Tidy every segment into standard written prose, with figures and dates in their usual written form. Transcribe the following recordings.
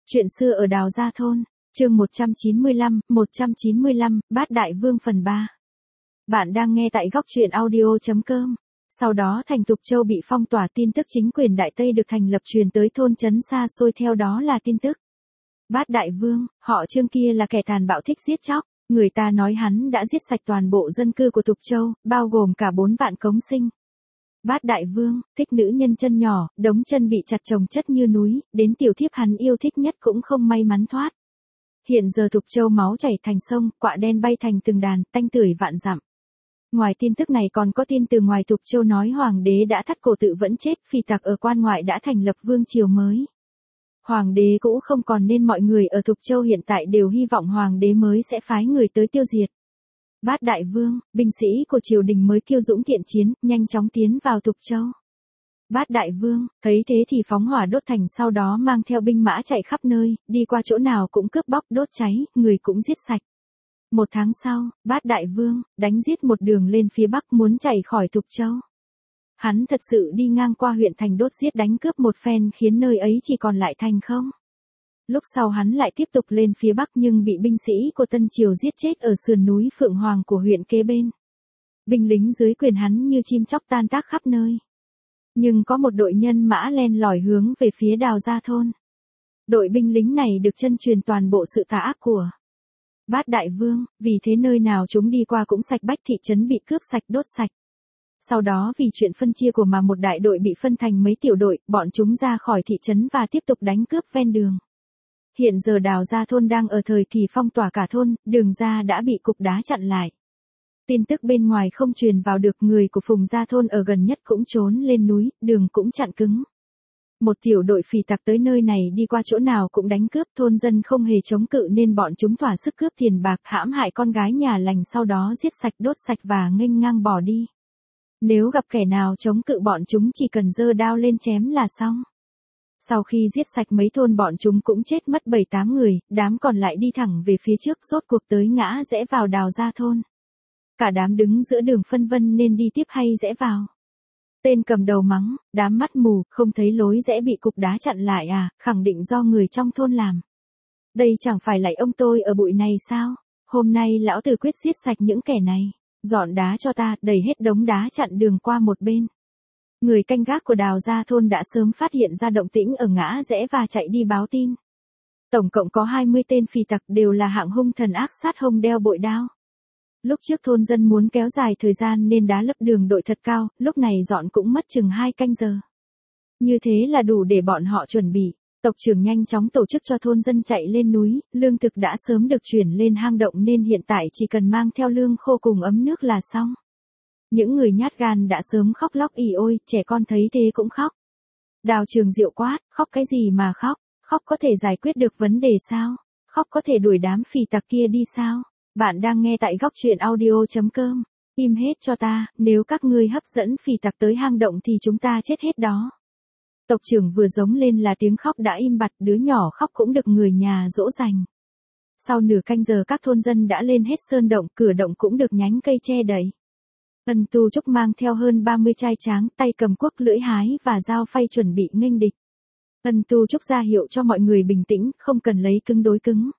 Chuyện xưa ở Đào Gia Thôn, chương 195, Bát Đại Vương phần 3. Bạn đang nghe tại góc truyện audio.com. Sau đó thành Tục Châu bị phong tỏa, tin tức chính quyền Đại Tây được thành lập truyền tới thôn trấn xa xôi, theo đó là tin tức. Bát Đại Vương, họ Trương kia là kẻ tàn bạo thích giết chóc, người ta nói hắn đã giết sạch toàn bộ dân cư của Tục Châu, bao gồm cả 4 vạn cống sinh. Bát Đại Vương, thích nữ nhân chân nhỏ, đống chân bị chặt chồng chất như núi, đến tiểu thiếp hắn yêu thích nhất cũng không may mắn thoát. Hiện giờ Tục Châu máu chảy thành sông, quạ đen bay thành từng đàn, tanh tưởi vạn dặm. Ngoài tin tức này còn có tin từ ngoài Tục Châu nói hoàng đế đã thắt cổ tự vẫn chết, phỉ tặc ở quan ngoại đã thành lập vương triều mới. Hoàng đế cũ không còn nên mọi người ở Tục Châu hiện tại đều hy vọng hoàng đế mới sẽ phái người tới tiêu diệt. Bát Đại Vương, binh sĩ của triều đình mới kiêu dũng thiện chiến, nhanh chóng tiến vào Tục Châu. Bát Đại Vương, thấy thế thì phóng hỏa đốt thành, sau đó mang theo binh mã chạy khắp nơi, đi qua chỗ nào cũng cướp bóc đốt cháy, người cũng giết sạch. 1 tháng sau, Bát Đại Vương, đánh giết một đường lên phía bắc muốn chạy khỏi Tục Châu. Hắn thật sự đi ngang qua huyện thành đốt giết đánh cướp một phen khiến nơi ấy chỉ còn lại thành không. Lúc sau hắn lại tiếp tục lên phía bắc nhưng bị binh sĩ của Tân Triều giết chết ở sườn núi Phượng Hoàng của huyện kế bên. Binh lính dưới quyền hắn như chim chóc tan tác khắp nơi. Nhưng có một đội nhân mã len lỏi hướng về phía Đào Gia Thôn. Đội binh lính này được chân truyền toàn bộ sự tà ác của Bát Đại Vương, vì thế nơi nào chúng đi qua cũng sạch bách, thị trấn bị cướp sạch đốt sạch. Sau đó vì chuyện phân chia của mà một đại đội bị phân thành mấy tiểu đội, bọn chúng ra khỏi thị trấn và tiếp tục đánh cướp ven đường. Hiện giờ Đào Gia Thôn đang ở thời kỳ phong tỏa cả thôn, đường ra đã bị cục đá chặn lại. Tin tức bên ngoài không truyền vào được, người của Phùng Gia Thôn ở gần nhất cũng trốn lên núi, đường cũng chặn cứng. Một tiểu đội phỉ tặc tới nơi này đi qua chỗ nào cũng đánh cướp, thôn dân không hề chống cự nên bọn chúng thỏa sức cướp tiền bạc, hãm hại con gái nhà lành, sau đó giết sạch đốt sạch và nghênh ngang bỏ đi. Nếu gặp kẻ nào chống cự bọn chúng chỉ cần giơ đao lên chém là xong. Sau khi giết sạch mấy thôn bọn chúng cũng chết mất 7-8 người, đám còn lại đi thẳng về phía trước, rốt cuộc tới ngã rẽ vào Đào Gia Thôn. Cả đám đứng giữa đường phân vân nên đi tiếp hay rẽ vào. Tên cầm đầu mắng, đám mắt mù, không thấy lối rẽ bị cục đá chặn lại à, khẳng định do người trong thôn làm. Đây chẳng phải lại ông tôi ở bụi này sao? Hôm nay lão tử quyết giết sạch những kẻ này. Dọn đá cho ta, đẩy hết đống đá chặn đường qua một bên. Người canh gác của Đào Gia Thôn đã sớm phát hiện ra động tĩnh ở ngã rẽ và chạy đi báo tin. Tổng cộng có 20 tên phỉ tặc, đều là hạng hung thần ác, sát hông đeo bội đao. Lúc trước thôn dân muốn kéo dài thời gian nên đá lấp đường đội thật cao, lúc này dọn cũng mất chừng 2 canh giờ. Như thế là đủ để bọn họ chuẩn bị. Tộc trưởng nhanh chóng tổ chức cho thôn dân chạy lên núi, lương thực đã sớm được chuyển lên hang động nên hiện tại chỉ cần mang theo lương khô cùng ấm nước là xong. Những người nhát gan đã sớm khóc lóc ỉ ôi, trẻ con thấy thế cũng khóc. Đào Trường Diệu quát, khóc cái gì mà khóc, khóc có thể giải quyết được vấn đề sao, khóc có thể đuổi đám phỉ tặc kia đi sao. Bạn đang nghe tại góc truyện audio.com, im hết cho ta, nếu các ngươi hấp dẫn phỉ tặc tới hang động thì chúng ta chết hết đó. Tộc trưởng vừa giống lên là tiếng khóc đã im bặt, đứa nhỏ khóc cũng được người nhà dỗ dành. Sau nửa canh giờ các thôn dân đã lên hết sơn động, cửa động cũng được nhánh cây che đậy. Ân Tu Trúc mang theo hơn 30 trai tráng, tay cầm cuốc lưỡi hái và dao phay chuẩn bị nghênh địch. Ân Tu Trúc ra hiệu cho mọi người bình tĩnh, không cần lấy cứng đối cứng.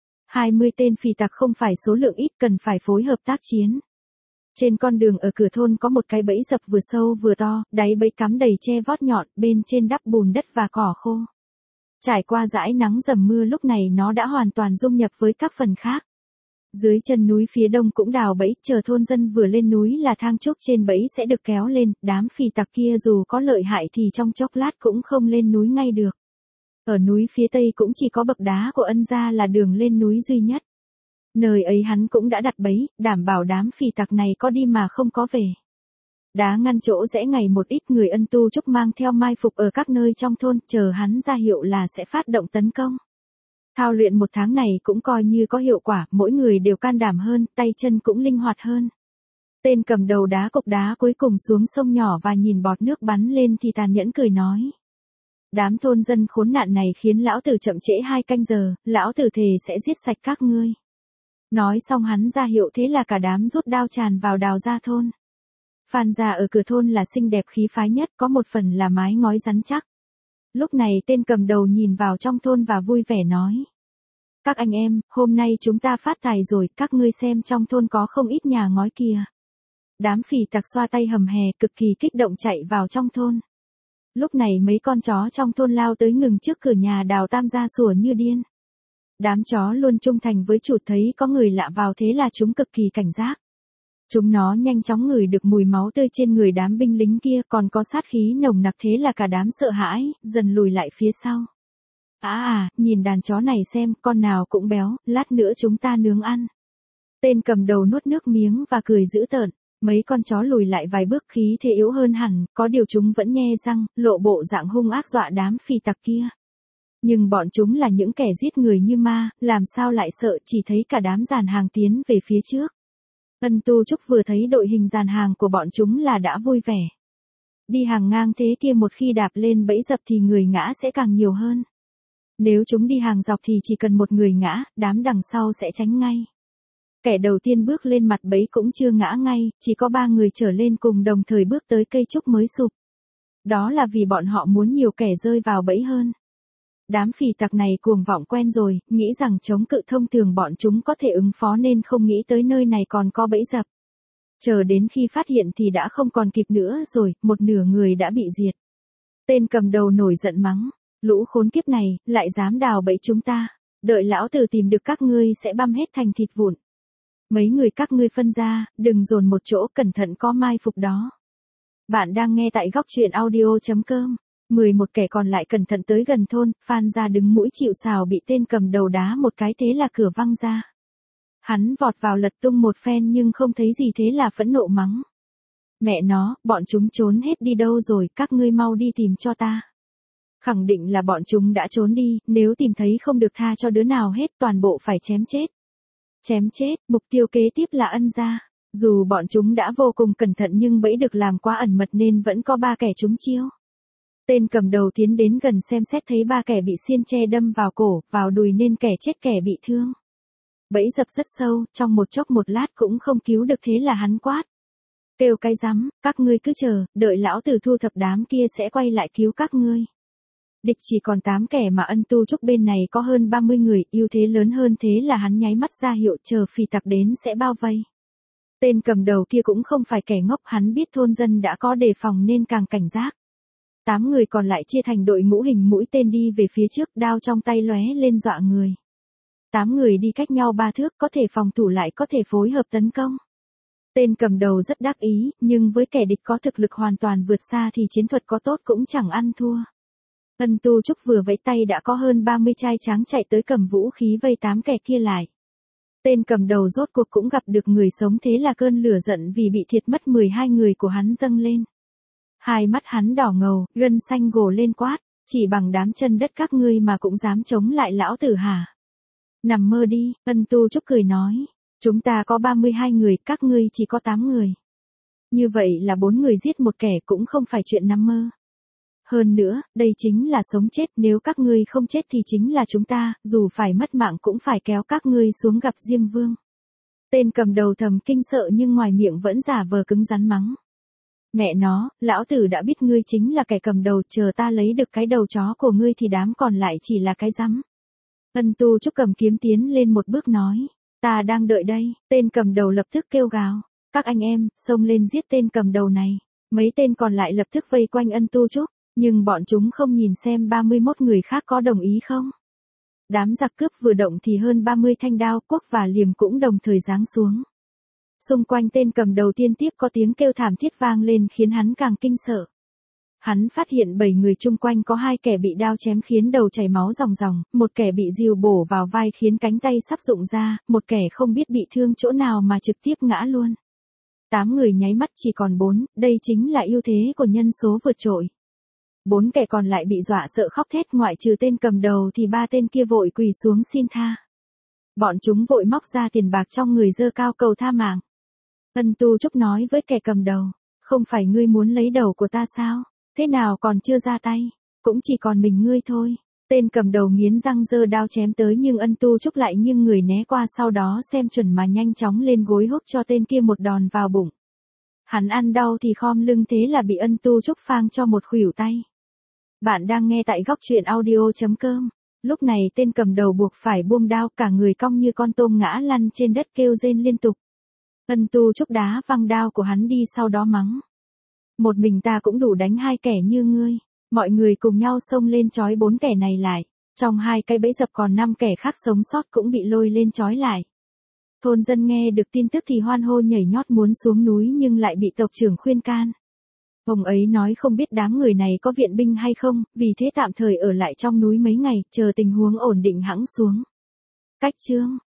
20 tên phỉ tặc không phải số lượng ít, cần phải phối hợp tác chiến. Trên con đường ở cửa thôn có một cái bẫy dập vừa sâu vừa to, đáy bẫy cắm đầy tre vót nhọn, bên trên đắp bùn đất và cỏ khô. Trải qua dãi nắng dầm mưa, lúc này nó đã hoàn toàn dung nhập với các phần khác. Dưới chân núi phía đông cũng đào bẫy, chờ thôn dân vừa lên núi là thang trúc trên bẫy sẽ được kéo lên, đám phỉ tặc kia dù có lợi hại thì trong chốc lát cũng không lên núi ngay được. Ở núi phía tây cũng chỉ có bậc đá của Ân gia là đường lên núi duy nhất. Nơi ấy hắn cũng đã đặt bẫy, đảm bảo đám phỉ tặc này có đi mà không có về. Đá ngăn chỗ rẽ ngày một ít, người Ân Tu Trúc mang theo mai phục ở các nơi trong thôn, chờ hắn ra hiệu là sẽ phát động tấn công. Thao luyện 1 tháng này cũng coi như có hiệu quả, mỗi người đều can đảm hơn, tay chân cũng linh hoạt hơn. Tên cầm đầu đá cục đá cuối cùng xuống sông nhỏ và nhìn bọt nước bắn lên thì tàn nhẫn cười nói. Đám thôn dân khốn nạn này khiến lão tử chậm trễ 2 canh giờ, lão tử thề sẽ giết sạch các ngươi. Nói xong hắn ra hiệu, thế là cả đám rút đao tràn vào Đào Gia Thôn. Phan gia ở cửa thôn là xinh đẹp khí phái nhất, có một phần là mái ngói rắn chắc. Lúc này tên cầm đầu nhìn vào trong thôn và vui vẻ nói. Các anh em, hôm nay chúng ta phát tài rồi, các ngươi xem trong thôn có không ít nhà ngói kìa. Đám phỉ tặc xoa tay hầm hè cực kỳ kích động chạy vào trong thôn. Lúc này mấy con chó trong thôn lao tới ngừng trước cửa nhà Đào Tam gia sủa như điên. Đám chó luôn trung thành với chủ, thấy có người lạ vào thế là chúng cực kỳ cảnh giác. Chúng nó nhanh chóng ngửi được mùi máu tươi trên người đám binh lính kia, còn có sát khí nồng nặc, thế là cả đám sợ hãi, dần lùi lại phía sau. Nhìn đàn chó này xem, con nào cũng béo, lát nữa chúng ta nướng ăn. Tên cầm đầu nuốt nước miếng và cười dữ tợn. Mấy con chó lùi lại vài bước, khí thế yếu hơn hẳn, có điều chúng vẫn nhe răng, lộ bộ dạng hung ác dọa đám phỉ tặc kia. Nhưng bọn chúng là những kẻ giết người như ma, làm sao lại sợ, chỉ thấy cả đám dàn hàng tiến về phía trước. Ân Tu Trúc vừa thấy đội hình dàn hàng của bọn chúng là đã vui vẻ. Đi hàng ngang thế kia một khi đạp lên bẫy dập thì người ngã sẽ càng nhiều hơn. Nếu chúng đi hàng dọc thì chỉ cần một người ngã, đám đằng sau sẽ tránh ngay. Kẻ đầu tiên bước lên mặt bẫy cũng chưa ngã ngay, chỉ có 3 người trở lên cùng đồng thời bước tới cây trúc mới sụp. Đó là vì bọn họ muốn nhiều kẻ rơi vào bẫy hơn. Đám phỉ tặc này cuồng vọng quen rồi, nghĩ rằng chống cự thông thường bọn chúng có thể ứng phó nên không nghĩ tới nơi này còn có bẫy dập. Chờ đến khi phát hiện thì đã không còn kịp nữa rồi, một nửa người đã bị diệt. Tên cầm đầu nổi giận mắng, lũ khốn kiếp này, lại dám đào bẫy chúng ta, đợi lão tử tìm được các ngươi sẽ băm hết thành thịt vụn. Mấy người các ngươi phân ra, đừng dồn một chỗ, cẩn thận có mai phục đó. Bạn đang nghe tại góc truyện audio.com. 11 kẻ còn lại cẩn thận tới gần thôn, Phan gia đứng mũi chịu sào bị tên cầm đầu đá một cái thế là cửa văng ra. Hắn vọt vào lật tung một phen nhưng không thấy gì thế là phẫn nộ mắng. Mẹ nó, bọn chúng trốn hết đi đâu rồi, các ngươi mau đi tìm cho ta. Khẳng định là bọn chúng đã trốn đi, nếu tìm thấy không được tha cho đứa nào hết, toàn bộ phải chém chết. Chém chết, mục tiêu kế tiếp là Ân gia. Dù bọn chúng đã vô cùng cẩn thận nhưng bẫy được làm quá ẩn mật nên vẫn có 3 kẻ trúng chiêu. Tên cầm đầu tiến đến gần xem xét thấy 3 kẻ bị xiên tre đâm vào cổ, vào đùi nên kẻ chết kẻ bị thương. Bẫy dập rất sâu, trong một chốc một lát cũng không cứu được thế là hắn quát. Kêu cái rắm, các ngươi cứ chờ, đợi lão tử thu thập đám kia sẽ quay lại cứu các ngươi. Địch chỉ còn 8 kẻ mà Ân Tu Trúc bên này có hơn 30 người, ưu thế lớn hơn thế là hắn nháy mắt ra hiệu chờ phỉ tặc đến sẽ bao vây. Tên cầm đầu kia cũng không phải kẻ ngốc, hắn biết thôn dân đã có đề phòng nên càng cảnh giác. 8 người còn lại chia thành đội ngũ hình mũi tên đi về phía trước, đao trong tay lóe lên dọa người. 8 người đi cách nhau 3 thước, có thể phòng thủ lại có thể phối hợp tấn công. Tên cầm đầu rất đắc ý, nhưng với kẻ địch có thực lực hoàn toàn vượt xa thì chiến thuật có tốt cũng chẳng ăn thua. Ân Tu Trúc vừa vẫy tay đã có hơn 30 trai tráng chạy tới cầm vũ khí vây 8 kẻ kia lại. Tên cầm đầu rốt cuộc cũng gặp được người sống thế là cơn lửa giận vì bị thiệt mất 12 người của hắn dâng lên. Hai mắt hắn đỏ ngầu, gân xanh gồ lên quát, chỉ bằng đám chân đất các ngươi mà cũng dám chống lại lão tử hả? Nằm mơ đi, Ân Tu Trúc cười nói, chúng ta có 32 người, các ngươi chỉ có 8 người. Như vậy là 4 người giết một kẻ cũng không phải chuyện nằm mơ. Hơn nữa, đây chính là sống chết, nếu các ngươi không chết thì chính là chúng ta, dù phải mất mạng cũng phải kéo các ngươi xuống gặp Diêm Vương. Tên cầm đầu thầm kinh sợ nhưng ngoài miệng vẫn giả vờ cứng rắn mắng. Mẹ nó, lão tử đã biết ngươi chính là kẻ cầm đầu, chờ ta lấy được cái đầu chó của ngươi thì đám còn lại chỉ là cái rắm. Ân Tu Trúc cầm kiếm tiến lên một bước nói, ta đang đợi đây. Tên cầm đầu lập tức kêu gào, các anh em, xông lên giết tên cầm đầu này. Mấy tên còn lại lập tức vây quanh Ân Tu Trúc, nhưng bọn chúng không nhìn xem 31 người khác có đồng ý không. Đám giặc cướp vừa động thì hơn 30 thanh đao, cuốc và liềm cũng đồng thời giáng xuống. Xung quanh tên cầm đầu tiên tiếp có tiếng kêu thảm thiết vang lên khiến hắn càng kinh sợ. Hắn phát hiện 7 người chung quanh có 2 kẻ bị đao chém khiến đầu chảy máu ròng ròng, một kẻ bị rìu bổ vào vai khiến cánh tay sắp rụng ra, một kẻ không biết bị thương chỗ nào mà trực tiếp ngã luôn. 8 người nháy mắt chỉ còn 4, đây chính là ưu thế của nhân số vượt trội. 4 kẻ còn lại bị dọa sợ khóc thét, ngoại trừ tên cầm đầu thì 3 tên kia vội quỳ xuống xin tha. Bọn chúng vội móc ra tiền bạc trong người giơ cao cầu tha mạng. Ân Tu Trúc nói với kẻ cầm đầu, không phải ngươi muốn lấy đầu của ta sao, thế nào còn chưa ra tay, cũng chỉ còn mình ngươi thôi. Tên cầm đầu nghiến răng giơ đao chém tới nhưng Ân Tu Trúc lại nghiêng người né qua, sau đó xem chuẩn mà nhanh chóng lên gối húc cho tên kia một đòn vào bụng. Hắn ăn đau thì khom lưng thế là bị Ân Tu Trúc phang cho một khuỷu tay. Bạn đang nghe tại góc truyện audio.com. Lúc này tên cầm đầu buộc phải buông đao, cả người cong như con tôm ngã lăn trên đất kêu rên liên tục. Ân Tu Trúc đá văng đao của hắn đi, sau đó mắng. Một mình ta cũng đủ đánh hai kẻ như ngươi. Mọi người cùng nhau xông lên trói 4 kẻ này lại. Trong 2 cái bẫy dập còn 5 kẻ khác sống sót cũng bị lôi lên trói lại. Thôn dân nghe được tin tức thì hoan hô nhảy nhót muốn xuống núi, nhưng lại bị tộc trưởng khuyên can. Ông ấy nói không biết đám người này có viện binh hay không, vì thế tạm thời ở lại trong núi mấy ngày, chờ tình huống ổn định hẵng xuống. Cách chương